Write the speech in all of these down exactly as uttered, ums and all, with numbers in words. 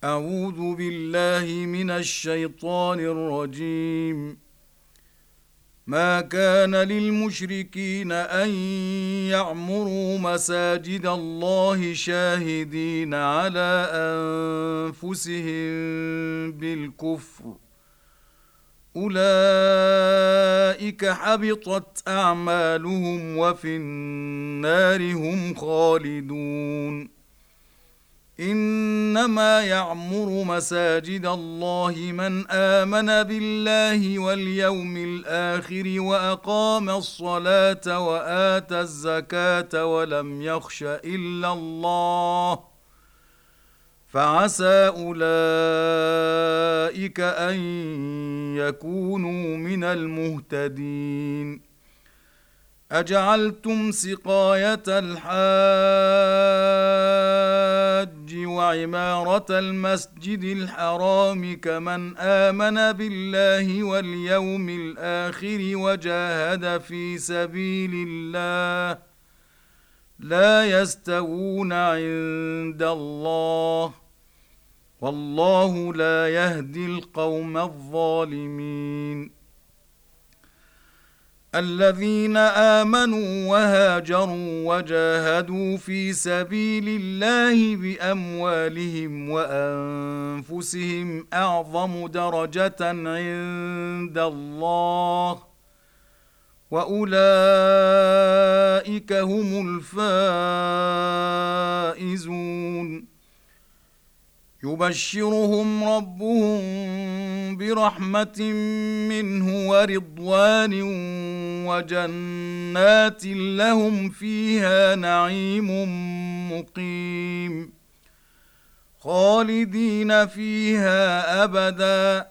أعوذ بالله من الشيطان الرجيم. ما كان للمشركين أن يعمروا مساجد الله شاهدين على أنفسهم بالكفر، أولئك حبطت أعمالهم وفي النار هم خالدون. إنما يعمر مساجد الله من آمن بالله واليوم الآخر وأقام الصلاة وآتى الزكاة ولم يخش إلا الله، فعسى أولئك أن يكونوا من المهتدين. أجعلتم سقاية الحاج وعمارة المسجد الحرام كمن آمن بالله واليوم الآخر وجاهد في سبيل الله لا يستوون عند الله، والله لا يهدي القوم الظالمين. الذين آمنوا وهاجروا وجاهدوا في سبيل الله بأموالهم وأنفسهم أعظم درجة عند الله، وأولئك هم الفائزون. يبشرهم ربهم برحمة منه ورضوان وجنات لهم فيها نعيم مقيم خالدين فيها أبدا،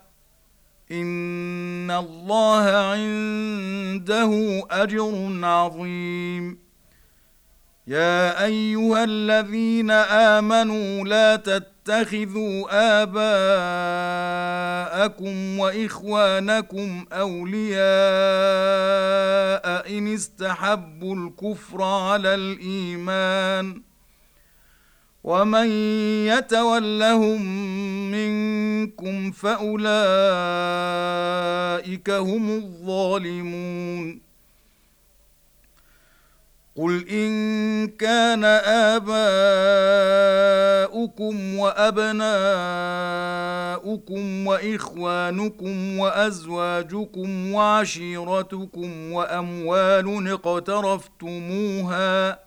إن الله عنده أجر عظيم. يا أيها الذين آمنوا لا تتخذوا آباءكم وإخوانكم أولياء إن استحبوا الكفر على الإيمان، ومن يتولهم منكم فأولئك هم الظالمون. قل إن كان آباؤكم وأبناؤكم وإخوانكم وأزواجكم وعشيرتكم وأموال اقترفتموها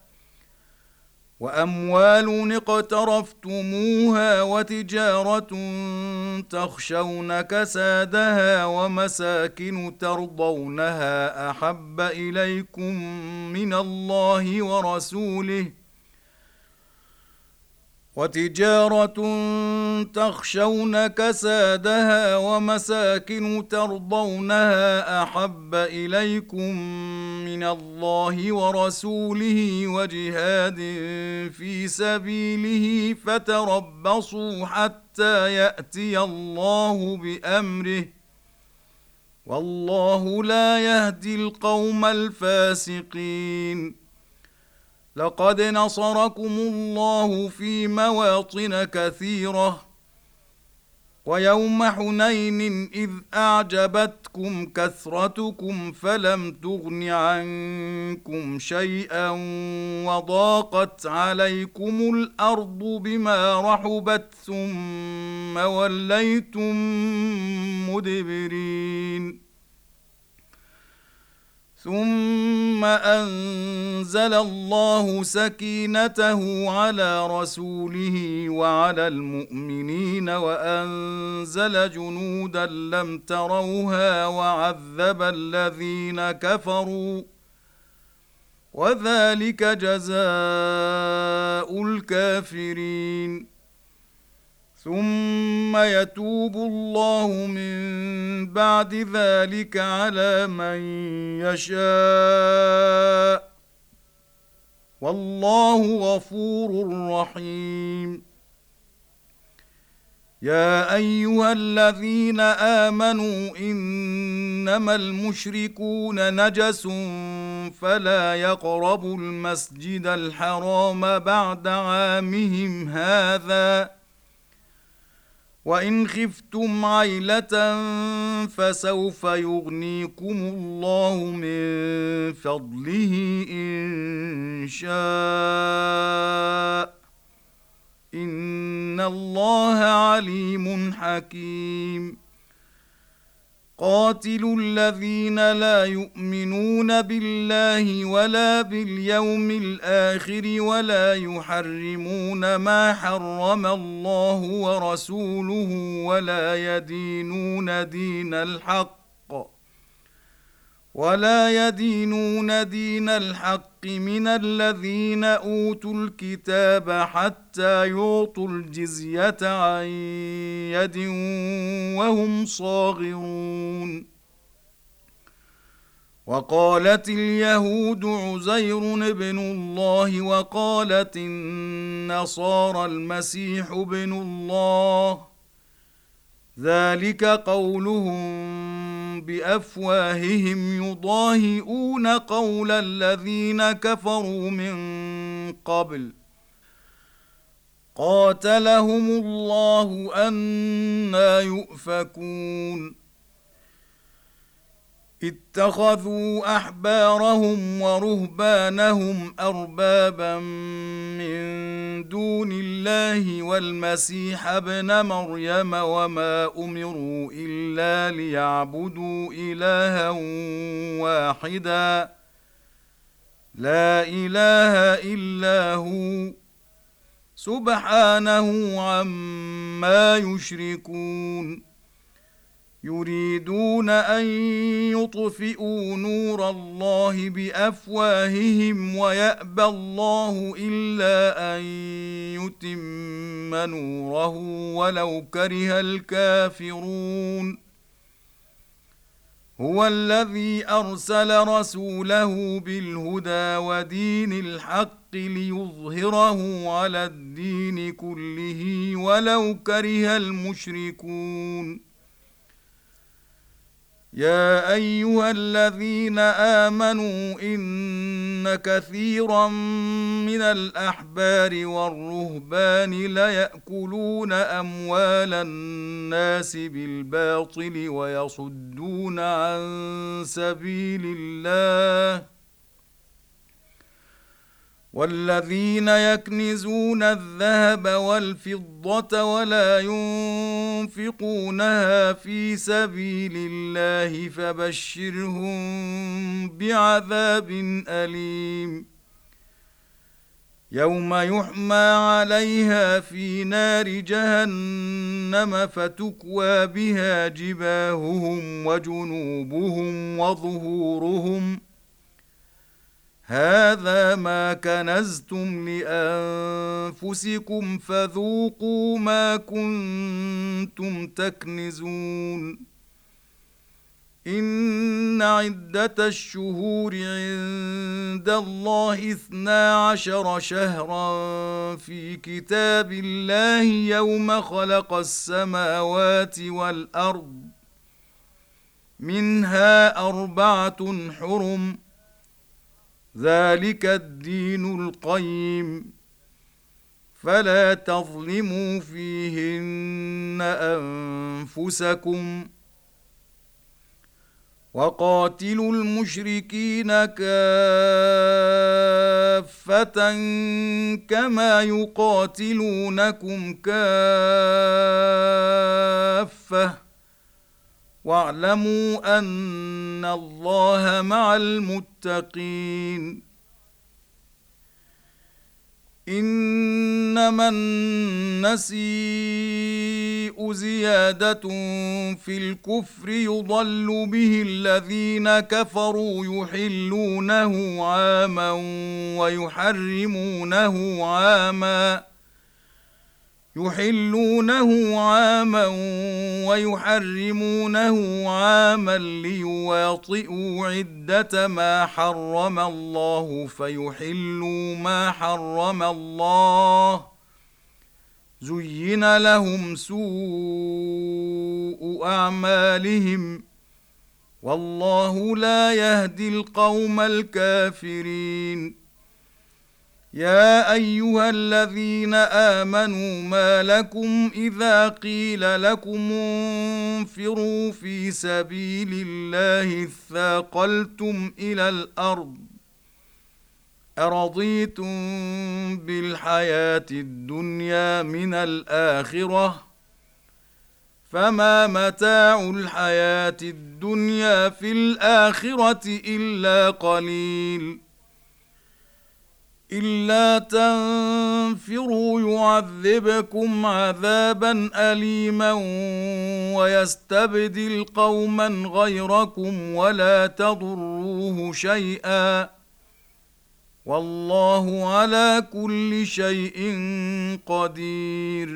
وأموال اقترفتموها وتجارة تخشون كسادها ومساكن ترضونها أحب إليكم من الله ورسوله وتجارة تخشون كسادها ومساكن ترضونها أحب إليكم من الله ورسوله وجهاد في سبيله فتربصوا حتى يأتي الله بأمره، والله لا يهدي القوم الفاسقين. لقد نصركم الله في مواطن كثيرة ويوم حنين إذ أعجبتكم كثرتكم فلم تغن عنكم شيئا وضاقت عليكم الأرض بما رحبت ثم وليتم مدبرين. ثم أنزل الله سكينته على رسوله وعلى المؤمنين وأنزل جنودا لم تروها وعذب الذين كفروا، وذلك جزاء الكافرين. ثم يتوب الله من بعد ذلك على من يشاء، والله غفور رحيم. يا أيها الذين آمنوا إنما المشركون نجس فلا يقربوا المسجد الحرام بعد عامهم هذا وإن خفتم عيلة فسوف يغنيكم الله من فضله إن شاء إن الله عليم حكيم قاتلوا الذين لا يؤمنون بالله ولا باليوم الآخر ولا يحرمون ما حرم الله ورسوله ولا يدينون دين الحق ولا يدينون دين الحق من الذين أوتوا الكتاب حتى يعطوا الجزية عن يد وهم صاغرون وقالت اليهود عزير ابن الله وقالت النصارى المسيح ابن الله ذلك قولهم بأفواههم يضاهئون قول الذين كفروا من قبل قاتلهم الله أنى يؤفكون اتخذوا أحبارهم ورهبانهم أربابا من دون الله والمسيح ابن مريم وما أمروا إلا ليعبدوا إلها واحدا لا إله إلا هو سبحانه عما يشركون يريدون أن يطفئوا نور الله بأفواههم ويأبى الله إلا أن يتم نوره ولو كره الكافرون هو الذي أرسل رسوله بالهدى ودين الحق ليظهره على الدين كله ولو كره المشركون يا أيها الذين آمنوا إن كثيرا من الأحبار والرهبان ليأكلون أموال الناس بالباطل ويصدون عن سبيل الله والذين يكنزون الذهب والفضة ولا ينفقونها في سبيل الله فبشرهم بعذاب أليم يوم يحمى عليها في نار جهنم فتكوى بها جباههم وجنوبهم وظهورهم هذا ما كنزتم لأنفسكم فذوقوا ما كنتم تكنزون إن عدة الشهور عند الله اثنا عشر شهرا في كتاب الله يوم خلق السماوات والأرض منها أربعة حرم ذلك الدين القيم فلا تظلموا فيهن أنفسكم وقاتلوا المشركين كافة كما يقاتلونكم كافة واعلموا أن الله مع المتقين إنما النسيء زيادة في الكفر يضل به الذين كفروا يحلونه عاما ويحرمونه عاما يحلونه عاما ويحرمونه عاما ليواطئوا عدة ما حرم الله فيحلوا ما حرم الله زين لهم سوء أعمالهم والله لا يهدي القوم الكافرين يا أيها الذين آمنوا ما لكم إذا قيل لكم انفروا في سبيل الله اثاقلتم إلى الأرض أرضيتم بالحياة الدنيا من الآخرة فما متاع الحياة الدنيا في الآخرة إلا قليل إلا تنفروا يعذبكم عذابا أليما ويستبدل قوما غيركم ولا تضروه شيئا والله على كل شيء قدير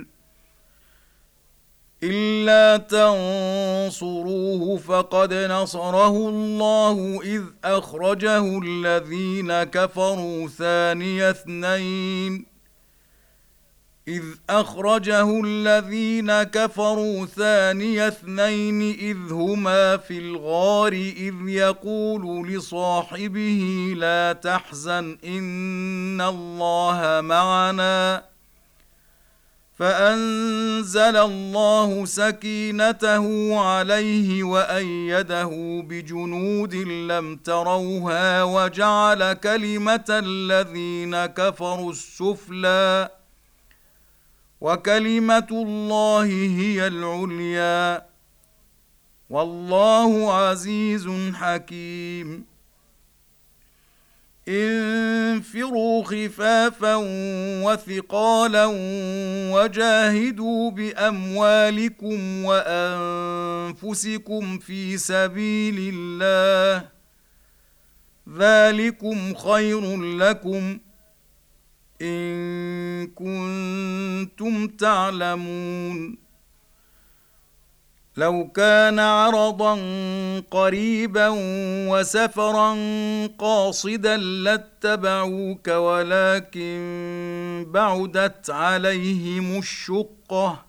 إلا تنصروه فقد نصره الله إذ أخرجه الذين كفروا ثاني اثنين إذ أخرجه الذين كفروا ثاني اثنين إذ هما في الغار إذ يقول لصاحبه لا تحزن إن الله معنا فأنزل الله سكينته عليه وأيده بجنود لم تروها وجعل كلمة الذين كفروا السفلى وكلمة الله هي العليا والله عزيز حكيم انفروا خفافا وثقالا وجاهدوا بأموالكم وأنفسكم في سبيل الله ذلكم خير لكم إن كنتم تعلمون لو كان عرضا قريبا وسفرا قاصدا لاتبعوك ولكن بعدت عليهم الشقة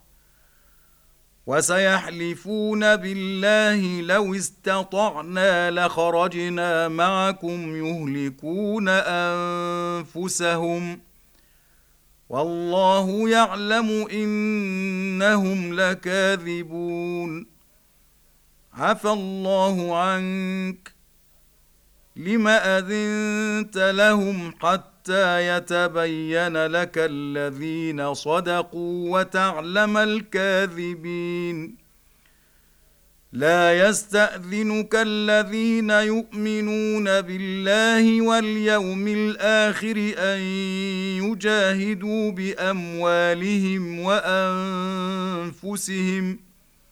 وسيحلفون بالله لو استطعنا لخرجنا معكم يهلكون أنفسهم والله يعلم إنهم لكاذبون عفى الله عنك لم أذنت لهم حتى يتبين لك الذين صدقوا وتعلم الكاذبين لا يستأذنك الذين يؤمنون بالله واليوم الآخر أن يجاهدوا بأموالهم وأنفسهم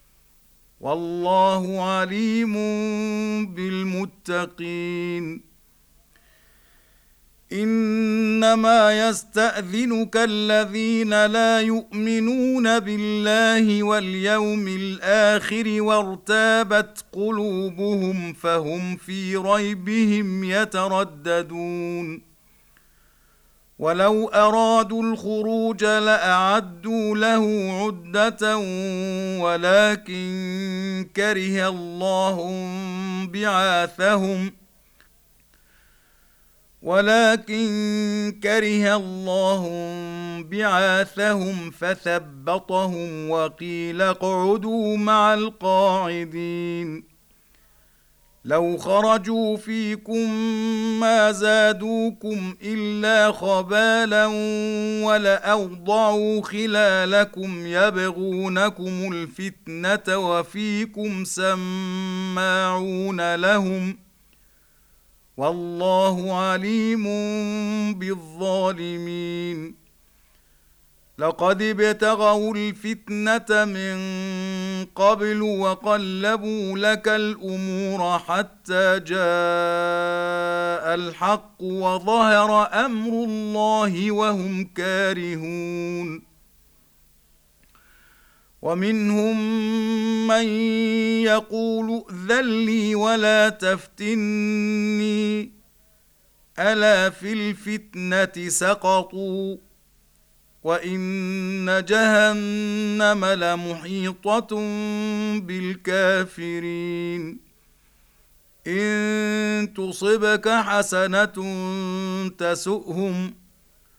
والله عليم بالمتقين إنما يستأذنك الذين لا يؤمنون بالله واليوم الآخر وارتابت قلوبهم فهم في ريبهم يترددون ولو أرادوا الخروج لأعدوا له عدة ولكن كره الله بعاثهم ولكن كره الله بعاثهم فثبطهم وقيل اقعدوا مع القاعدين لو خرجوا فيكم ما زادوكم إلا خبالا ولأوضعوا خلالكم يبغونكم الفتنة وفيكم سماعون لهم والله عليم بالظالمين لقد ابتغوا الفتنة من قبل وقلبوا لك الأمور حتى جاء الحق وظهر أمر الله وهم كارهون ومنهم من يقول ائذن لي ولا تفتني ألا في الفتنة سقطوا وإن جهنم لمحيطة بالكافرين إن تصبك حسنة تسؤهم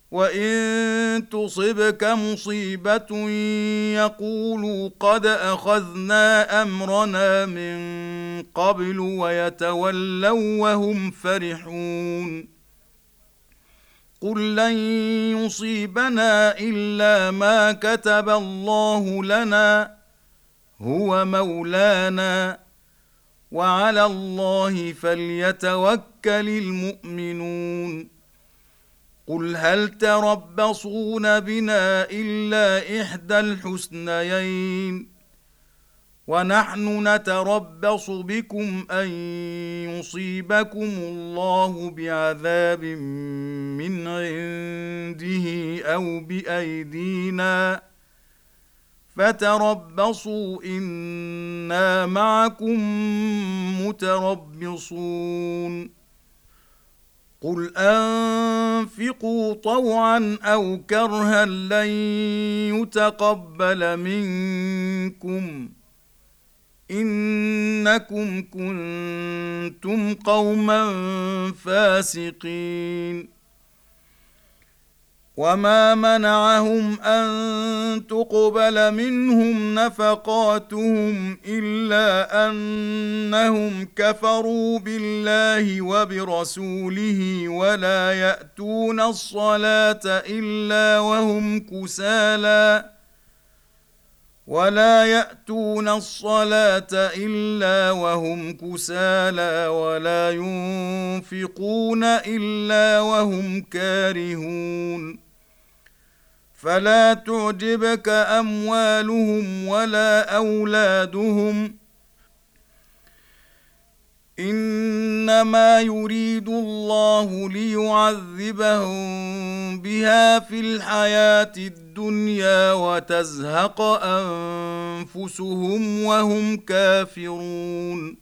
وإن تصبك مصيبة يقولوا قد أخذنا أمرنا من قبل ويتولوا وهم فرحون قل لن يصيبنا إلا ما كتب الله لنا هو مولانا وعلى الله فليتوكل المؤمنون قل هل تربصون بنا إلا إحدى الحسنيين ونحن نتربص بكم أن يصيبكم الله بعذاب من عنده أو بأيدينا فتربصوا إنا معكم متربصون قل أنفقوا طوعا أو كرها لن يتقبل منكم إنكم كنتم قوما فاسقين وما منعهم أن تقبل منهم نفقاتهم إلا أنهم كفروا بالله وبرسوله ولا يأتون الصلاة إلا وهم كسالى ولا يأتون الصلاة إلا وهم كسالى ولا ينفقون إلا وهم كارهون فلا تعجبك أموالهم ولا أولادهم إنما يريد الله ليعذبهم بها في الحياة الدنيا وتزهق أنفسهم وهم كافرون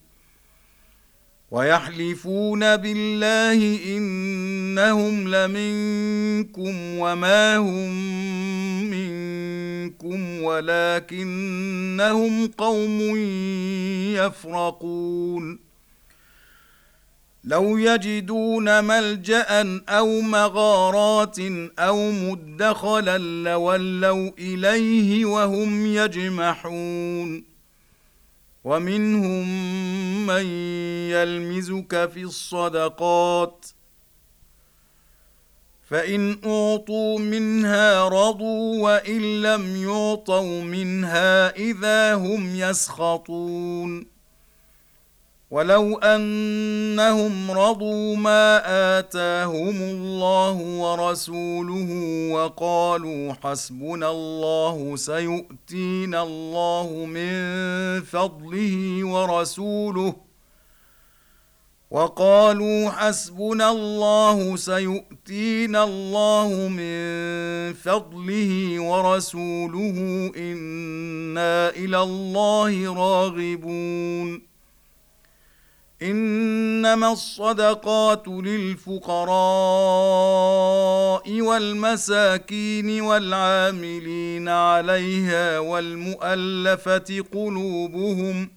ويحلفون بالله إنهم لمنكم وما هم منكم ولكنهم قوم يفرقون لو يجدون ملجأ أو مغارات أو مدخلا لولوا إليه وهم يجمحون ومنهم من يلمزك في الصدقات فإن أعطوا منها رضوا وإن لم يعطوا منها إذا هم يسخطون ولو أنهم رضوا ما آتاهم الله ورسوله وقالوا حسبنا الله سيؤتينا الله من فضله ورسوله وقالوا حسبنا الله سيؤتينا الله من فضله ورسوله إنا إلى الله راغبون إنما الصدقات للفقراء والمساكين والعاملين عليها والمؤلفة قلوبهم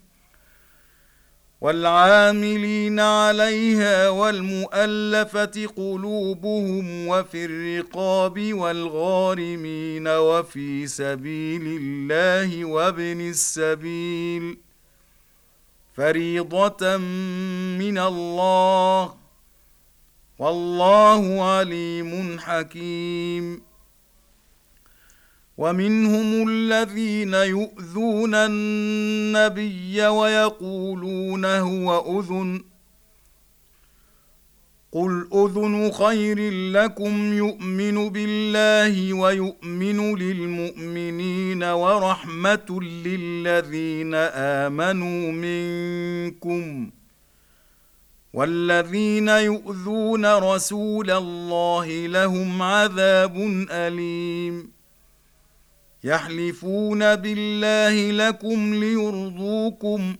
والعاملين عليها والمؤلفة قلوبهم وفي الرقاب والغارمين وفي سبيل الله وابن السبيل فريضة من الله والله عليم حكيم ومنهم الذين يؤذون النبي ويقولون هو أذن قل أذن خير لكم يؤمن بالله ويؤمن للمؤمنين ورحمة للذين آمنوا منكم والذين يؤذون رسول الله لهم عذاب أليم يحلفون بالله لكم ليرضوكم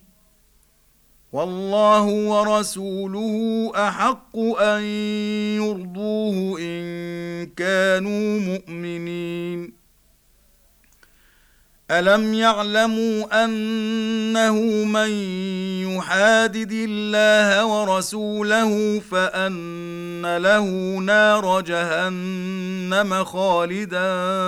والله ورسوله أحق أن يرضوه إن كانوا مؤمنين ألم يعلموا أنه من يحادد الله ورسوله فأن له نار جهنم خالدا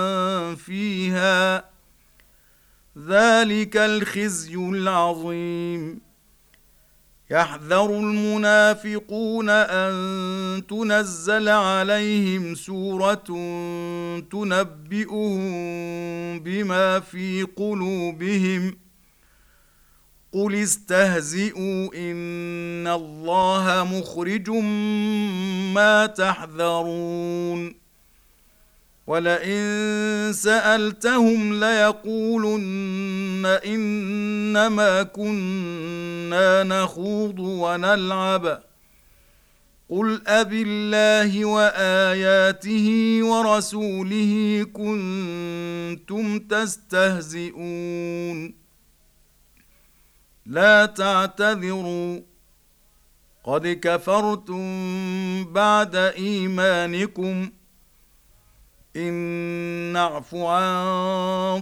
فيها ذلك الخزي العظيم. يحذر المنافقون أن تنزل عليهم سورة تنبئهم بما في قلوبهم قل استهزئوا إن الله مخرج ما تحذرون. ولئن سألتهم ليقولن إنما كنا نخوض ونلعب قل أبالله وآياته ورسوله كنتم تستهزئون لا تعتذروا قد كفرتم بعد إيمانكم إن نعف عن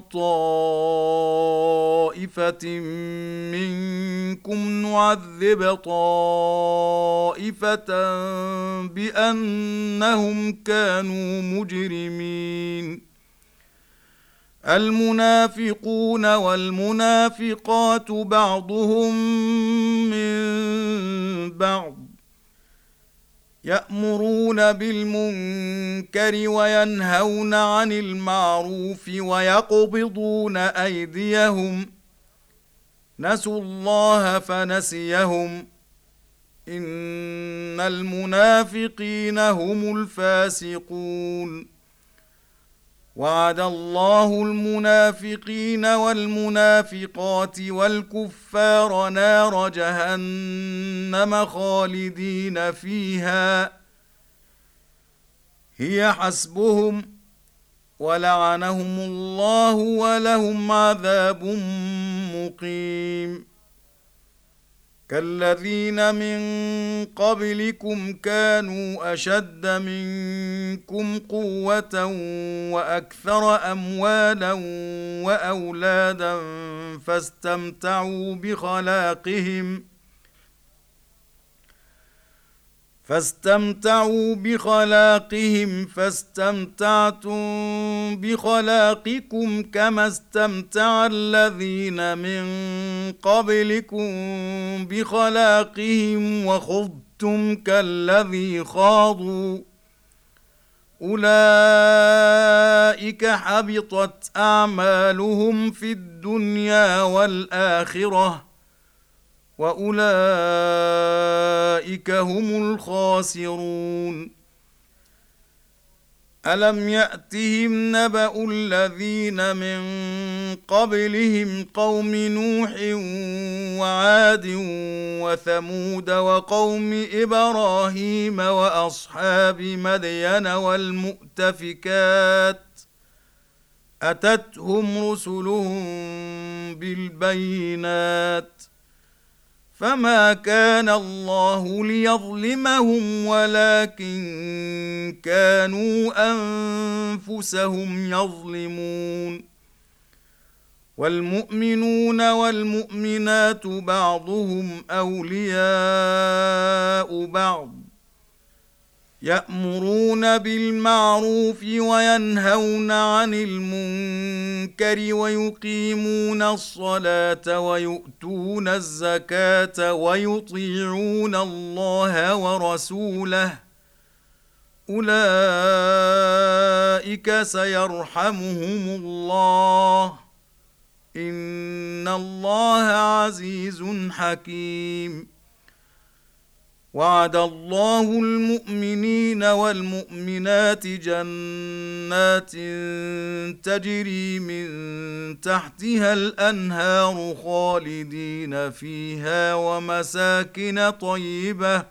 طائفة منكم نعذب طائفة بأنهم كانوا مجرمين. المنافقون والمنافقات بعضهم من بعض يأمرون بالمنكر وينهون عن المعروف ويقبضون أيديهم نسوا الله فنسيهم إن المنافقين هم الفاسقون. وعد الله المنافقين والمنافقات والكفار نار جهنم خالدين فيها هي حسبهم ولعنهم الله ولهم عذاب مقيم. كالذين من قبلكم كانوا أشد منكم قوة وأكثر أموالا وأولادا فاستمتعوا بخلاقهم فاستمتعوا بخلاقهم فاستمتعتم بخلاقكم كما استمتع الذين من قبلكم بخلاقهم وخضتم كالذي خاضوا أولئك حبطت أعمالهم في الدنيا والآخرة وأولئك هم الخاسرون. ألم يأتهم نبأ الذين من قبلهم قوم نوح وعاد وثمود وقوم إبراهيم وأصحاب مدين والمؤتفكات أتتهم رسلهم بالبينات فما كان الله ليظلمهم ولكن كانوا أنفسهم يظلمون. والمؤمنون والمؤمنات بعضهم أولياء بعض يأمرون بالمعروف وينهون عن المنكر ويقيمون الصلاة ويؤتون الزكاة ويطيعون الله ورسوله أولئك سيرحمهم الله إن الله عزيز حكيم. وعد الله المؤمنين والمؤمنات جنات تجري من تحتها الأنهار خالدين فيها ومساكن طيبة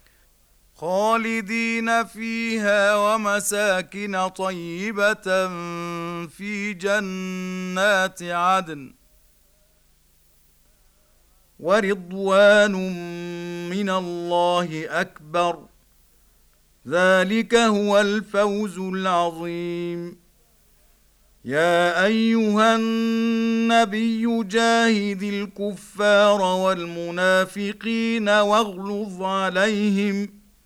خالدين فيها ومساكن طيبة في جنات عدن ورضوان من الله أكبر ذلك هو الفوز العظيم. يا أيها النبي جاهد الكفار والمنافقين واغلظ عليهم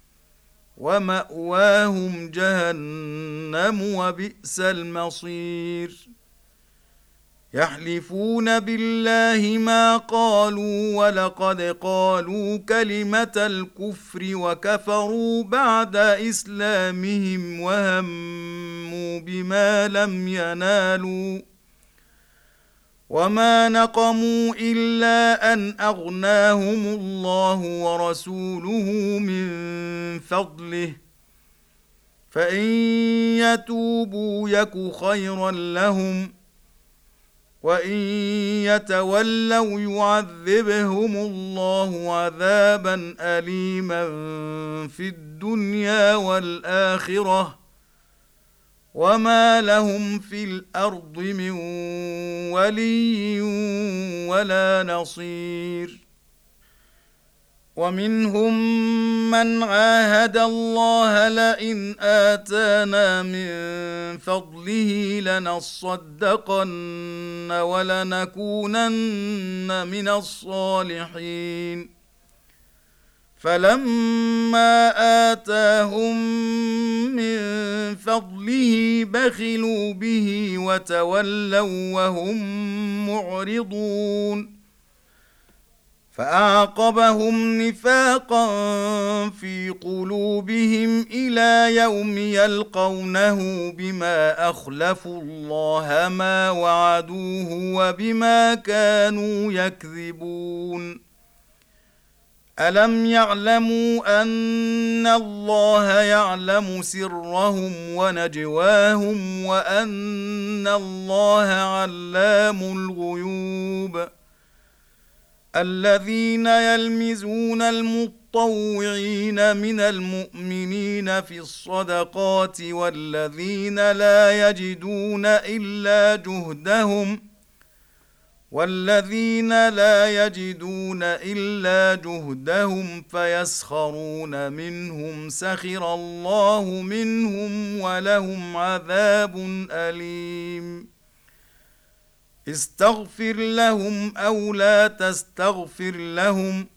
ومأواهم جهنم وبئس المصير يحلفون بالله ما قالوا ولقد قالوا كلمة الكفر وكفروا بعد إسلامهم وهموا بما لم ينالوا وما نقموا إلا أن أغناهم الله ورسوله من فضله فإن يتوبوا يك خيرا لهم وإن يتولوا يعذبهم الله عذابا أليما في الدنيا والآخرة وما لهم في الأرض من ولي ولا نصير ومنهم من عاهد الله لئن آتانا من فضله لنصدقن ولنكونن من الصالحين فلما آتاهم من فضله بخلوا به وتولوا وهم معرضون فأعقبهم نفاقا في قلوبهم إلى يوم يلقونه بما أخلفوا الله ما وعدوه وبما كانوا يكذبون ألم يعلموا أن الله يعلم سرهم ونجواهم وأن الله علام الغيوب الذين يلمزون المطوعين من المؤمنين في الصدقات والذين لا يجدون إلا جهدهم والذين لا يجدون إلا جهدهم فيسخرون منهم سخر الله منهم ولهم عذاب أليم استغفر لهم أو لا تستغفر لهم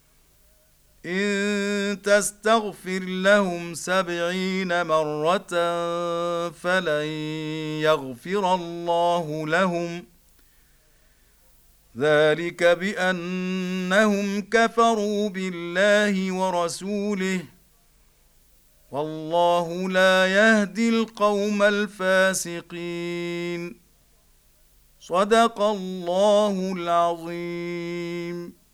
إن تستغفر لهم سبعين مرة فلن يغفر الله لهم ذلك بأنهم كفروا بالله ورسوله والله لا يهدي القوم الفاسقين صدق الله العظيم.